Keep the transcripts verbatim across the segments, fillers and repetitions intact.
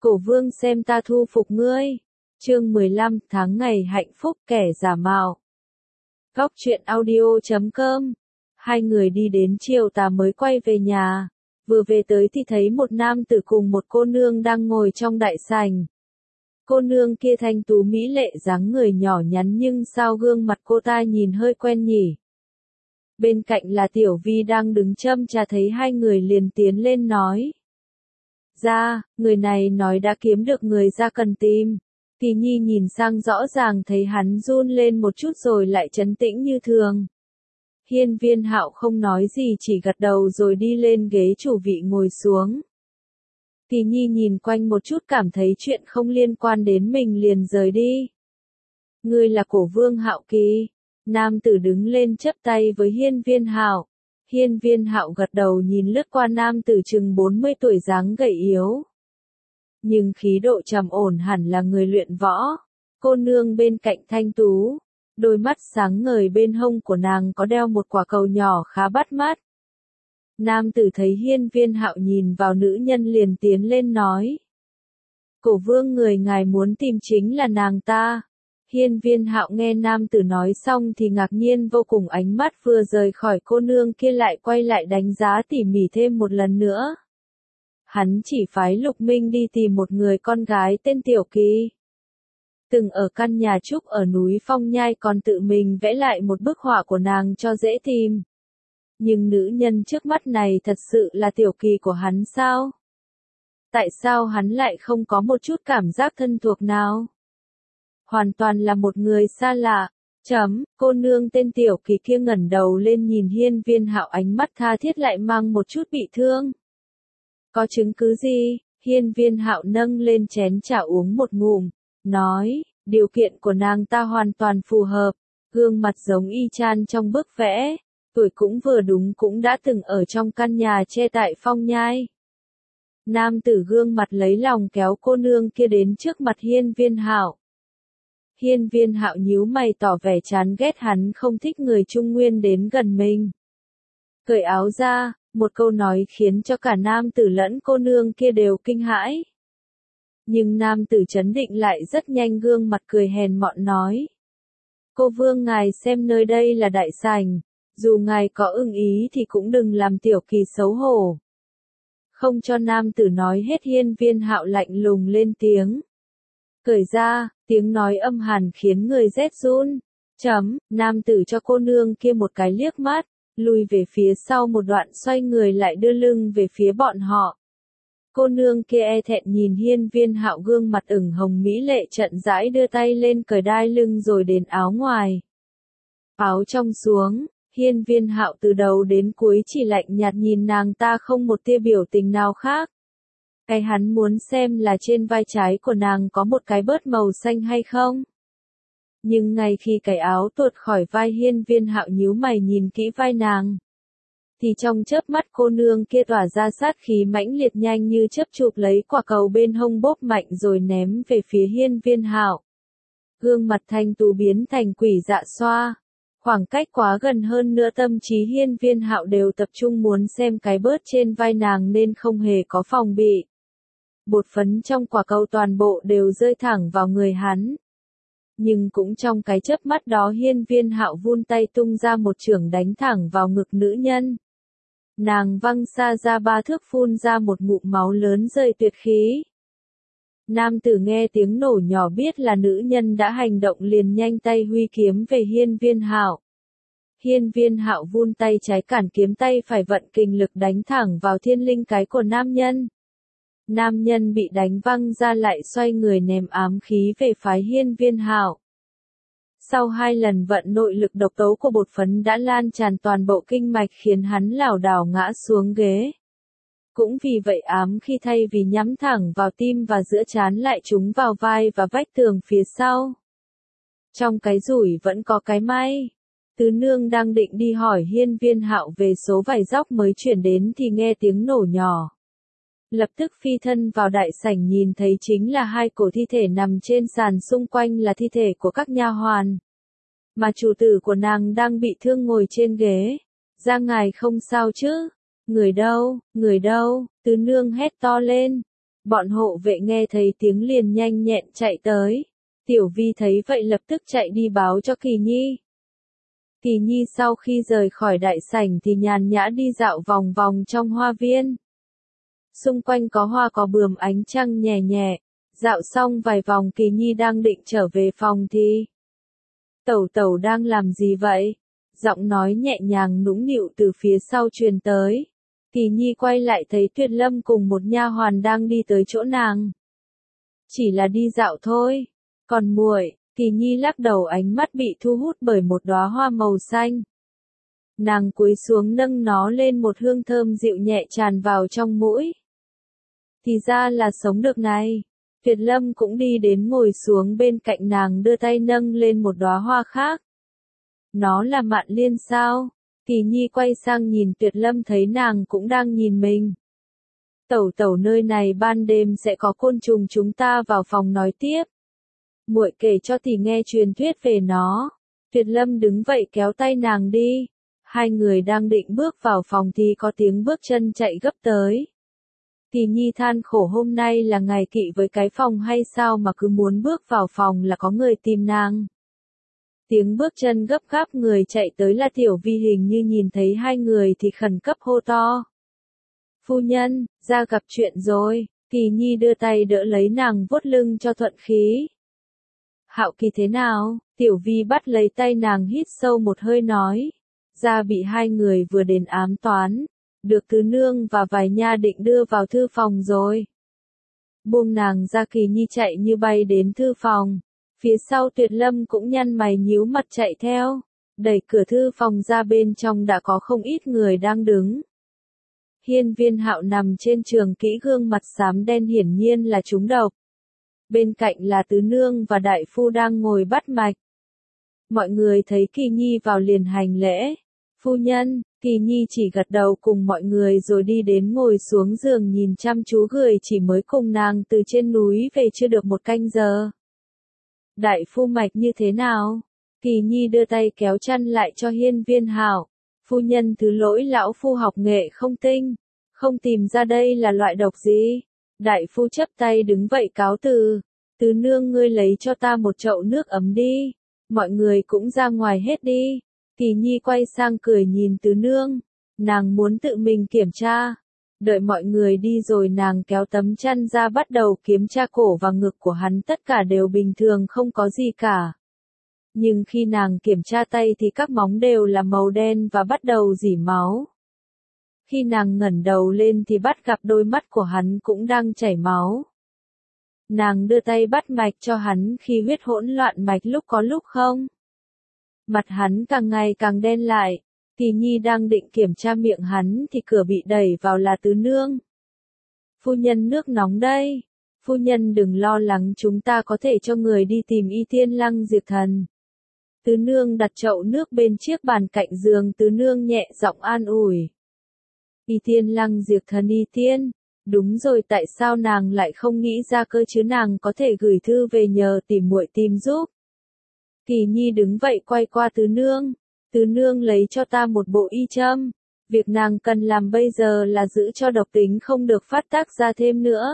Cổ vương xem ta thu phục ngươi. Chương mười lăm, tháng ngày hạnh phúc kẻ giả mạo. Góc truyện audio chấm com. Hai người đi đến chiều tà mới quay về nhà. Vừa về tới thì thấy một nam tử cùng một cô nương đang ngồi trong đại sảnh. Cô nương kia thanh tú mỹ lệ, dáng người nhỏ nhắn, nhưng sao gương mặt cô ta nhìn hơi quen nhỉ? Bên cạnh là Tiểu Vi đang đứng châm trà, thấy hai người liền tiến lên nói: "Ra, người này nói đã kiếm được người ra cần tìm." Kỳ Nhi nhìn sang rõ ràng thấy hắn run lên một chút rồi lại trấn tĩnh như thường. Hiên Viên Hạo không nói gì, chỉ gật đầu rồi đi lên ghế chủ vị ngồi xuống. Kỳ Nhi nhìn quanh một chút, cảm thấy chuyện không liên quan đến mình liền rời đi. "Ngươi là Cổ Vương Hạo Kỳ?" Nam tử đứng lên chắp tay với Hiên Viên Hạo. Hiên Viên Hạo gật đầu, nhìn lướt qua nam tử chừng bốn mươi tuổi, dáng gầy yếu, nhưng khí độ trầm ổn, hẳn là người luyện võ. Cô nương bên cạnh thanh tú, đôi mắt sáng ngời, bên hông của nàng có đeo một quả cầu nhỏ khá bắt mắt. Nam tử thấy Hiên Viên Hạo nhìn vào nữ nhân liền tiến lên nói: "Cổ vương, người ngài muốn tìm chính là nàng ta." Hiên Viên Hạo nghe nam tử nói xong thì ngạc nhiên vô cùng, ánh mắt vừa rời khỏi cô nương kia lại quay lại đánh giá tỉ mỉ thêm một lần nữa. Hắn chỉ phái Lục Minh đi tìm một người con gái tên Tiểu Kỳ, từng ở căn nhà trúc ở núi Phong Nhai, còn tự mình vẽ lại một bức họa của nàng cho dễ tìm. Nhưng nữ nhân trước mắt này thật sự là Tiểu Kỳ của hắn sao? Tại sao hắn lại không có một chút cảm giác thân thuộc nào? Hoàn toàn là một người xa lạ. Chấm, cô nương tên Tiểu Kỳ kia ngẩng đầu lên nhìn Hiên Viên Hạo, ánh mắt tha thiết lại mang một chút bị thương. "Có chứng cứ gì?" Hiên Viên Hạo nâng lên chén trà uống một ngụm, nói: "Điều kiện của nàng ta hoàn toàn phù hợp, gương mặt giống y chang trong bức vẽ, tuổi cũng vừa đúng, cũng đã từng ở trong căn nhà tre tại Phong Nhai." Nam tử gương mặt lấy lòng kéo cô nương kia đến trước mặt Hiên Viên Hạo. Hiên Viên Hạo nhíu mày tỏ vẻ chán ghét, hắn không thích người Trung Nguyên đến gần mình. Cởi áo ra, một câu nói khiến cho cả nam tử lẫn cô nương kia đều kinh hãi. Nhưng nam tử trấn định lại rất nhanh, gương mặt cười hèn mọn nói: "Cô vương, ngài xem nơi đây là đại sảnh, dù ngài có ưng ý thì cũng đừng làm Tiểu Kỳ xấu hổ." Không cho nam tử nói hết, Hiên Viên Hạo lạnh lùng lên tiếng: "Cởi ra." Tiếng nói âm hàn khiến người rét run. Chấm, nam tử cho cô nương kia một cái liếc mắt, lùi về phía sau một đoạn, xoay người lại đưa lưng về phía bọn họ. Cô nương kia e thẹn nhìn Hiên Viên Hạo, gương mặt ửng hồng mỹ lệ, chậm rãi đưa tay lên cởi đai lưng rồi đến áo ngoài. Áo trong xuống, Hiên Viên Hạo từ đầu đến cuối chỉ lạnh nhạt nhìn nàng ta, không một tia biểu tình nào khác. Cái hắn muốn xem là trên vai trái của nàng có một cái bớt màu xanh hay không. Nhưng ngay khi cái áo tuột khỏi vai, Hiên Viên Hạo nhíu mày nhìn kỹ vai nàng, thì trong chớp mắt cô nương kia tỏa ra sát khí mãnh liệt, nhanh như chớp chụp lấy quả cầu bên hông, bóp mạnh rồi ném về phía Hiên Viên Hạo. Gương mặt thanh tú biến thành quỷ dạ xoa. Khoảng cách quá gần, hơn nữa tâm trí Hiên Viên Hạo đều tập trung muốn xem cái bớt trên vai nàng nên không hề có phòng bị. Bột phấn trong quả cầu toàn bộ đều rơi thẳng vào người hắn. Nhưng cũng trong cái chớp mắt đó, Hiên Viên Hạo vươn tay tung ra một chưởng đánh thẳng vào ngực nữ nhân. Nàng văng xa ra ba thước, phun ra một ngụm máu lớn rơi tuyệt khí. Nam tử nghe tiếng nổ nhỏ biết là nữ nhân đã hành động, liền nhanh tay huy kiếm về Hiên Viên Hạo. Hiên Viên Hạo vươn tay trái cản kiếm, tay phải vận kình lực đánh thẳng vào thiên linh cái của nam nhân. Nam nhân bị đánh văng ra lại xoay người ném ám khí về phái Hiên Viên Hạo. Sau hai lần vận nội lực, độc tố của bột phấn đã lan tràn toàn bộ kinh mạch, khiến hắn lảo đảo ngã xuống ghế. Cũng vì vậy ám khi thay vì nhắm thẳng vào tim và giữa trán lại trúng vào vai và vách tường phía sau. Trong cái rủi vẫn có cái may. Tứ nương đang định đi hỏi Hiên Viên Hạo về số vải dóc mới chuyển đến thì nghe tiếng nổ nhỏ. Lập tức phi thân vào đại sảnh, nhìn thấy chính là hai cổ thi thể nằm trên sàn, xung quanh là thi thể của các nha hoàn. Mà chủ tử của nàng đang bị thương ngồi trên ghế. "Ra, ngài không sao chứ?" "Người đâu, người đâu?" Tứ nương hét to lên. Bọn hộ vệ nghe thấy tiếng liền nhanh nhẹn chạy tới. Tiểu Vi thấy vậy lập tức chạy đi báo cho Kỳ Nhi. Kỳ Nhi sau khi rời khỏi đại sảnh thì nhàn nhã đi dạo vòng vòng trong hoa viên. Xung quanh có hoa có bướm ánh trăng nhẹ nhẹ. Dạo xong vài vòng Kỳ Nhi đang định trở về phòng thì... Tẩu tẩu đang làm gì vậy? Giọng nói nhẹ nhàng nũng nịu từ phía sau truyền tới. Kỳ Nhi quay lại thấy Tuyệt Lâm cùng một nha hoàn đang đi tới chỗ nàng. Chỉ là đi dạo thôi. Còn muội, Kỳ Nhi lắc đầu, ánh mắt bị thu hút bởi một đóa hoa màu xanh. Nàng cúi xuống nâng nó lên, một hương thơm dịu nhẹ tràn vào trong mũi. Thì ra là sống được này. Tuyệt Lâm cũng đi đến ngồi xuống bên cạnh nàng, đưa tay nâng lên một đóa hoa khác. Nó là mạn liên sao? Kỳ Nhi quay sang nhìn Tuyệt Lâm thấy nàng cũng đang nhìn mình. Tẩu tẩu, nơi này ban đêm sẽ có côn trùng, chúng ta vào phòng nói tiếp. Muội kể cho tỷ nghe truyền thuyết về nó. Tuyệt Lâm đứng vậy kéo tay nàng đi. Hai người đang định bước vào phòng thì có tiếng bước chân chạy gấp tới. Kỳ Nhi than khổ, hôm nay là ngày kỵ với cái phòng hay sao mà cứ muốn bước vào phòng là có người tìm nàng. Tiếng bước chân gấp gáp, người chạy tới là Tiểu Vi, hình như nhìn thấy hai người thì khẩn cấp hô to. Phu nhân, ra gặp chuyện rồi. Kỳ Nhi đưa tay đỡ lấy nàng, vuốt lưng cho thuận khí. Hạo Kỳ thế nào? Tiểu Vi bắt lấy tay nàng, hít sâu một hơi nói. Ra bị hai người vừa đến ám toán. Được tứ nương và vài nha định đưa vào thư phòng rồi. Buông nàng ra, Kỳ Nhi chạy như bay đến thư phòng. Phía sau Tuyệt Lâm cũng nhăn mày nhíu mặt chạy theo. Đẩy cửa thư phòng ra, bên trong đã có không ít người đang đứng. Hiên Viên Hạo nằm trên giường kỹ, gương mặt xám đen, hiển nhiên là trúng độc. Bên cạnh là tứ nương và đại phu đang ngồi bắt mạch. Mọi người thấy Kỳ Nhi vào liền hành lễ. Phu nhân. Kỳ Nhi chỉ gật đầu cùng mọi người rồi đi đến ngồi xuống giường, nhìn chăm chú người chỉ mới cùng nàng từ trên núi về chưa được một canh giờ. Đại phu, mạch như thế nào? Kỳ Nhi đưa tay kéo chăn lại cho Hiên Viên Hạo. Phu nhân thứ lỗi, lão phu học nghệ không tinh, không tìm ra đây là loại độc gì. Đại phu chắp tay đứng vậy cáo từ. Tứ nương, ngươi lấy cho ta một chậu nước ấm đi. Mọi người cũng ra ngoài hết đi. Kỳ Nhi quay sang cười nhìn tứ nương. Nàng muốn tự mình kiểm tra. Đợi mọi người đi rồi nàng kéo tấm chăn ra, bắt đầu kiểm tra cổ và ngực của hắn, tất cả đều bình thường, không có gì cả. Nhưng khi nàng kiểm tra tay thì các móng đều là màu đen và bắt đầu rỉ máu. Khi nàng ngẩng đầu lên thì bắt gặp đôi mắt của hắn cũng đang chảy máu. Nàng đưa tay bắt mạch cho hắn, khi huyết hỗn loạn mạch lúc có lúc không. Mặt hắn càng ngày càng đen lại. Kỳ Nhi đang định kiểm tra miệng hắn thì cửa bị đẩy vào là tứ nương. Phu nhân, nước nóng đây. Phu nhân đừng lo lắng, chúng ta có thể cho người đi tìm Y Tiên Lăng Diệp Thần. Tứ nương đặt chậu nước bên chiếc bàn cạnh giường, tứ nương nhẹ giọng an ủi. Y Tiên Lăng Diệp Thần, Y Tiên. Đúng rồi, tại sao nàng lại không nghĩ ra cơ chứ, nàng có thể gửi thư về nhờ tìm muội tìm giúp. Kỳ Nhi đứng vậy quay qua tứ nương. Tứ nương, lấy cho ta một bộ y châm. Việc nàng cần làm bây giờ là giữ cho độc tính không được phát tác ra thêm nữa.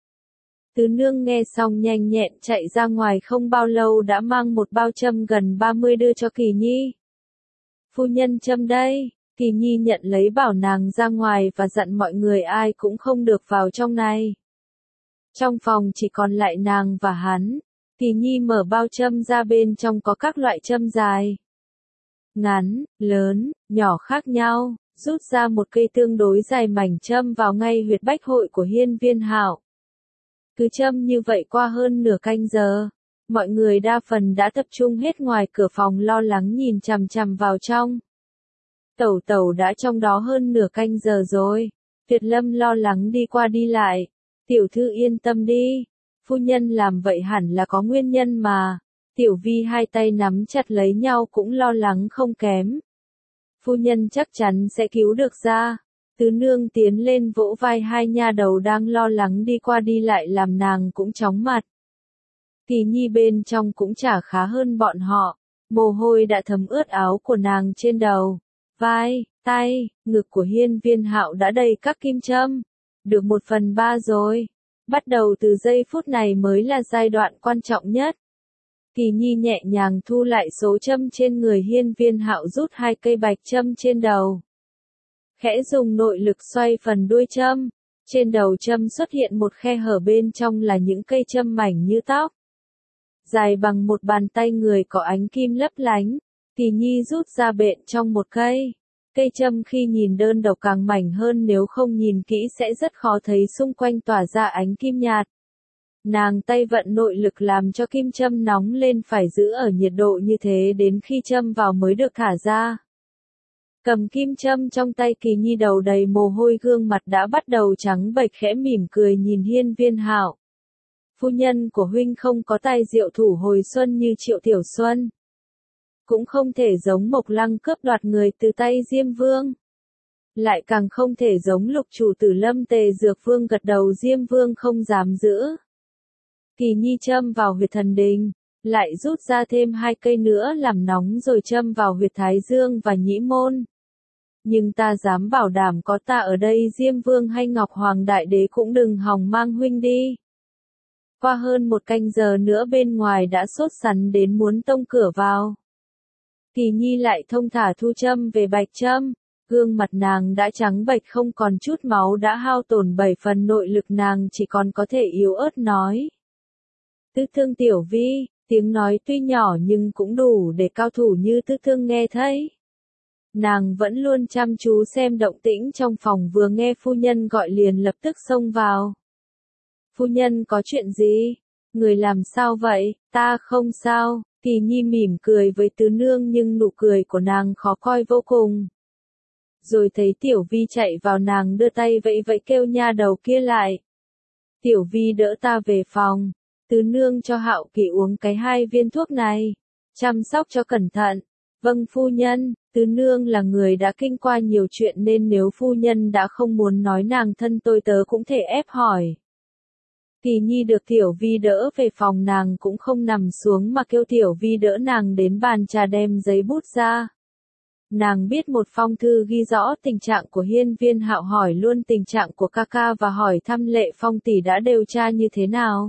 Tứ nương nghe xong nhanh nhẹn chạy ra ngoài, không bao lâu đã mang một bao châm gần ba mươi đưa cho Kỳ Nhi. Phu nhân, châm đây. Kỳ Nhi nhận lấy, bảo nàng ra ngoài và dặn mọi người ai cũng không được vào trong này. Trong phòng chỉ còn lại nàng và hắn. Kỳ Nhi mở bao châm ra, bên trong có các loại châm dài, ngắn, lớn, nhỏ khác nhau, rút ra một cây tương đối dài, mảnh châm vào ngay huyệt bách hội của Hiên Viên Hạo. Cứ châm như vậy qua hơn nửa canh giờ, mọi người đa phần đã tập trung hết ngoài cửa phòng, lo lắng nhìn chằm chằm vào trong. Tẩu tẩu, đã trong đó hơn nửa canh giờ rồi. Tuyệt Lâm lo lắng đi qua đi lại. Tiểu thư yên tâm đi. Phu nhân làm vậy hẳn là có nguyên nhân mà. Tiểu Vi hai tay nắm chặt lấy nhau cũng lo lắng không kém. Phu nhân chắc chắn sẽ cứu được ra. Tứ nương tiến lên vỗ vai hai nha đầu đang lo lắng đi qua đi lại, làm nàng cũng chóng mặt. Kỳ Nhi bên trong cũng chả khá hơn bọn họ. Mồ hôi đã thấm ướt áo của nàng trên đầu, vai, tay, ngực của Hiên Viên Hạo đã đầy các kim châm. Được một phần ba rồi. Bắt đầu từ giây phút này mới là giai đoạn quan trọng nhất. Kỳ Nhi nhẹ nhàng thu lại số châm trên người Hiên Viên Hạo, rút hai cây bạch châm trên đầu. Khẽ dùng nội lực xoay phần đuôi châm. Trên đầu châm xuất hiện một khe hở, bên trong là những cây châm mảnh như tóc. Dài bằng một bàn tay người, có ánh kim lấp lánh. Kỳ Nhi rút ra bện trong một cây. Cây châm khi nhìn đơn độc càng mảnh hơn, nếu không nhìn kỹ sẽ rất khó thấy xung quanh tỏa ra ánh kim nhạt. Nàng tay vận nội lực làm cho kim châm nóng lên, phải giữ ở nhiệt độ như thế đến khi châm vào mới được thả ra. Cầm kim châm trong tay, Kỳ Nhi đầu đầy mồ hôi, gương mặt đã bắt đầu trắng bệch, khẽ mỉm cười nhìn Hiên Viên Hạo. Phu nhân của huynh không có tài diệu thủ hồi xuân như Triệu Tiểu Xuân. Cũng không thể giống Mộc Lăng cướp đoạt người từ tay Diêm Vương. Lại càng không thể giống lục chủ tử Lâm Tề Dược Vương gật đầu, Diêm Vương không dám giữ. Kỳ Nhi châm vào huyệt thần đình, lại rút ra thêm hai cây nữa làm nóng rồi châm vào huyệt Thái Dương và Nhĩ Môn. Nhưng ta dám bảo đảm có ta ở đây, Diêm Vương hay Ngọc Hoàng Đại Đế cũng đừng hòng mang huynh đi. Qua hơn một canh giờ nữa bên ngoài đã sốt sắng đến muốn tông cửa vào. Kỳ Nhi lại thông thả thu châm về bạch châm, gương mặt nàng đã trắng bệch không còn chút máu, đã hao tổn bảy phần nội lực, nàng chỉ còn có thể yếu ớt nói. Tứ Thương tiểu vi, tiếng nói tuy nhỏ nhưng cũng đủ để cao thủ như Tứ Thương nghe thấy. Nàng vẫn luôn chăm chú xem động tĩnh trong phòng, vừa nghe phu nhân gọi liền lập tức xông vào. Phu nhân có chuyện gì? Người làm sao vậy? Ta không sao. Kỳ Nhi mỉm cười với tứ nương nhưng nụ cười của nàng khó coi vô cùng. Rồi thấy Tiểu Vi chạy vào, nàng đưa tay vẫy vẫy kêu nha đầu kia lại. Tiểu Vi đỡ ta về phòng. Tứ nương cho Hạo Kỳ uống cái hai viên thuốc này. Chăm sóc cho cẩn thận. Vâng phu nhân. Tứ nương là người đã kinh qua nhiều chuyện nên nếu phu nhân đã không muốn nói, nàng thân tôi tớ cũng thể ép hỏi. Kỳ Nhi được Tiểu Vi đỡ về phòng, nàng cũng không nằm xuống mà kêu Tiểu Vi đỡ nàng đến bàn trà, đem giấy bút ra. Nàng biết một phong thư ghi rõ tình trạng của Hiên Viên Hạo, hỏi luôn tình trạng của ca ca và hỏi thăm Lệ Phong tỷ đã điều tra như thế nào.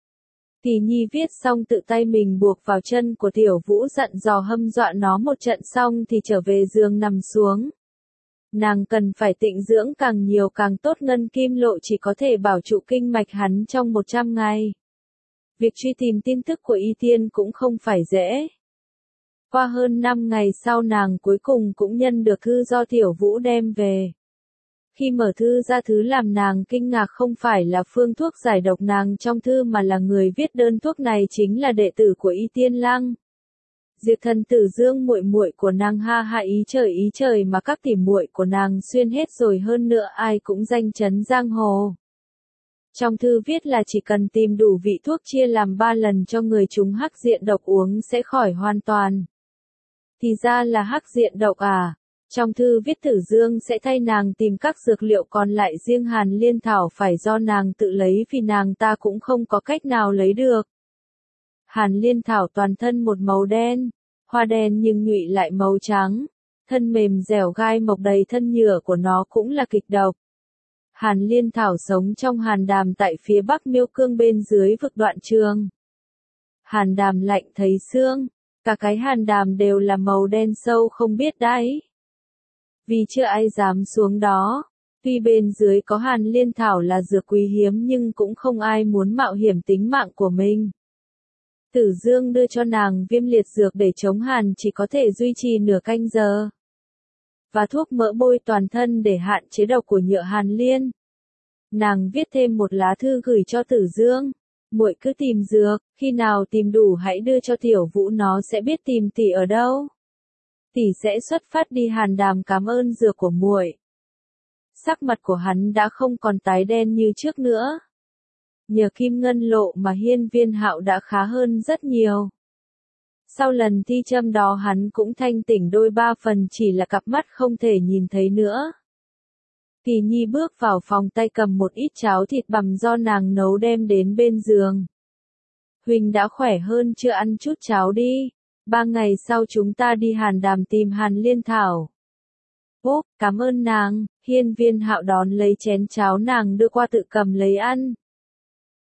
Kỳ Nhi viết xong tự tay mình buộc vào chân của Tiểu Vũ, dặn dò hâm dọa nó một trận xong thì trở về giường nằm xuống. Nàng cần phải tịnh dưỡng càng nhiều càng tốt, Ngân Kim Lộ chỉ có thể bảo trụ kinh mạch hắn trong một trăm ngày. Việc truy tìm tin tức của Y Tiên cũng không phải dễ. Qua hơn năm ngày sau, nàng cuối cùng cũng nhận được thư do Tiểu Vũ đem về. Khi mở thư ra, thứ làm nàng kinh ngạc không phải là phương thuốc giải độc nàng trong thư mà là người viết đơn thuốc này chính là đệ tử của Y Tiên Lăng. Diệp Thần Tử Dương, muội muội của nàng, ha ha, ý trời ý trời mà các tỉ muội của nàng xuyên hết rồi, hơn nữa ai cũng danh chấn giang hồ. Trong thư viết là chỉ cần tìm đủ vị thuốc chia làm ba lần cho người chúng hắc diện độc uống sẽ khỏi hoàn toàn. Thì ra là hắc diện độc à? Trong thư viết Tử Dương sẽ thay nàng tìm các dược liệu, còn lại riêng Hàn Liên Thảo phải do nàng tự lấy vì nàng ta cũng không có cách nào lấy được. Hàn Liên Thảo toàn thân một màu đen, hoa đen nhưng nhụy lại màu trắng, thân mềm dẻo, gai mọc đầy thân nhựa của nó cũng là kịch độc. Hàn Liên Thảo sống trong Hàn Đàm tại phía bắc Miêu Cương, bên dưới vực Đoạn Trường. Hàn Đàm lạnh thấy xương, cả cái Hàn Đàm đều là màu đen sâu không biết đáy. Vì chưa ai dám xuống đó, tuy bên dưới có Hàn Liên Thảo là dược quý hiếm nhưng cũng không ai muốn mạo hiểm tính mạng của mình. Tử Dương đưa cho nàng viêm liệt dược để chống hàn, chỉ có thể duy trì nửa canh giờ. Và thuốc mỡ bôi toàn thân để hạn chế độc của nhựa Hàn Liên. Nàng viết thêm một lá thư gửi cho Tử Dương. Muội cứ tìm dược, khi nào tìm đủ hãy đưa cho Tiểu Vũ, nó sẽ biết tìm tỷ ở đâu. Tỷ sẽ xuất phát đi Hàn Đàm cảm ơn dược của muội. Sắc mặt của hắn đã không còn tái đen như trước nữa. Nhờ Kim Ngân Lộ mà Hiên Viên Hạo đã khá hơn rất nhiều. Sau lần thi châm đó hắn cũng thanh tỉnh đôi ba phần, chỉ là cặp mắt không thể nhìn thấy nữa. Kỳ Nhi bước vào phòng, tay cầm một ít cháo thịt bằm do nàng nấu đem đến bên giường. Huynh đã khỏe hơn chưa, ăn chút cháo đi. Ba ngày sau chúng ta đi Hàn Đàm tìm Hàn Liên Thảo. Ô, cảm ơn nàng. Hiên Viên Hạo đón lấy chén cháo nàng đưa qua, tự cầm lấy ăn.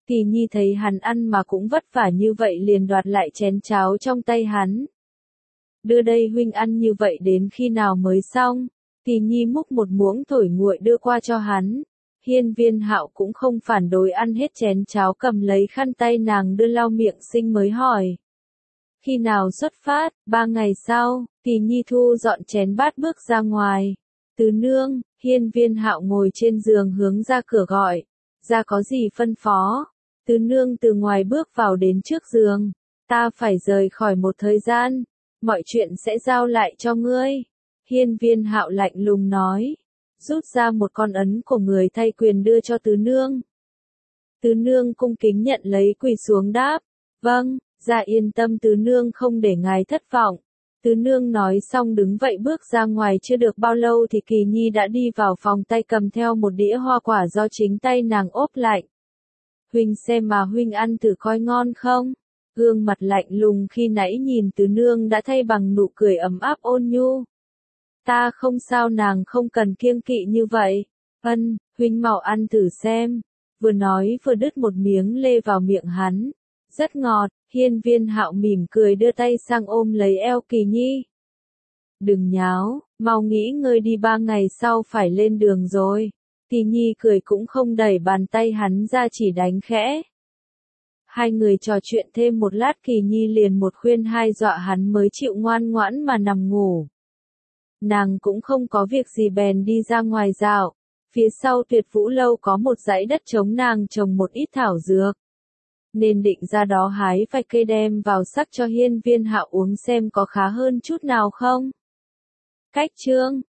Kỳ Nhi thấy hắn ăn mà cũng vất vả như vậy liền đoạt lại chén cháo trong tay hắn. Đưa đây huynh ăn như vậy đến khi nào mới xong? Kỳ Nhi múc một muỗng thổi nguội đưa qua cho hắn. Hiên Viên Hạo cũng không phản đối ăn hết chén cháo, cầm lấy khăn tay nàng đưa lau miệng sinh mới hỏi. Khi nào xuất phát? Ba ngày sau. Kỳ Nhi thu dọn chén bát bước ra ngoài. Tứ nương. Hiên Viên Hạo ngồi trên giường hướng ra cửa gọi. Ra có gì phân phó? Tứ nương từ ngoài bước vào đến trước giường. Ta phải rời khỏi một thời gian. Mọi chuyện sẽ giao lại cho ngươi. Hiên Viên Hạo lạnh lùng nói. Rút ra một con ấn của người thay quyền đưa cho tứ nương. Tứ nương cung kính nhận lấy quỳ xuống đáp. Vâng, dạ yên tâm tứ nương không để ngài thất vọng. Tứ nương nói xong đứng vậy bước ra ngoài, chưa được bao lâu thì Kỳ Nhi đã đi vào phòng, tay cầm theo một đĩa hoa quả do chính tay nàng ốp lạnh. Huynh xem mà huynh ăn thử coi ngon không? Gương mặt lạnh lùng khi nãy nhìn tứ nương đã thay bằng nụ cười ấm áp ôn nhu. Ta không sao, nàng không cần kiêng kỵ như vậy. Ân, huynh mau ăn thử xem. Vừa nói vừa đứt một miếng lê vào miệng hắn. Rất ngọt. Hiên Viên Hạo mỉm cười đưa tay sang ôm lấy eo Kỳ Nhi. Đừng nháo, mau nghĩ ngơi đi, ba ngày sau phải lên đường rồi. Kỳ Nhi cười cũng không đẩy bàn tay hắn ra, chỉ đánh khẽ. Hai người trò chuyện thêm một lát, Kỳ Nhi liền một khuyên hai dọa hắn mới chịu ngoan ngoãn mà nằm ngủ. Nàng cũng không có việc gì bèn đi ra ngoài dạo. Phía sau Tuyệt Vũ Lâu có một dãy đất trống, nàng trồng một ít thảo dược. Nên định ra đó hái vài cây đem vào sắc cho Hiên Viên Hạo uống xem có khá hơn chút nào không. Cách chương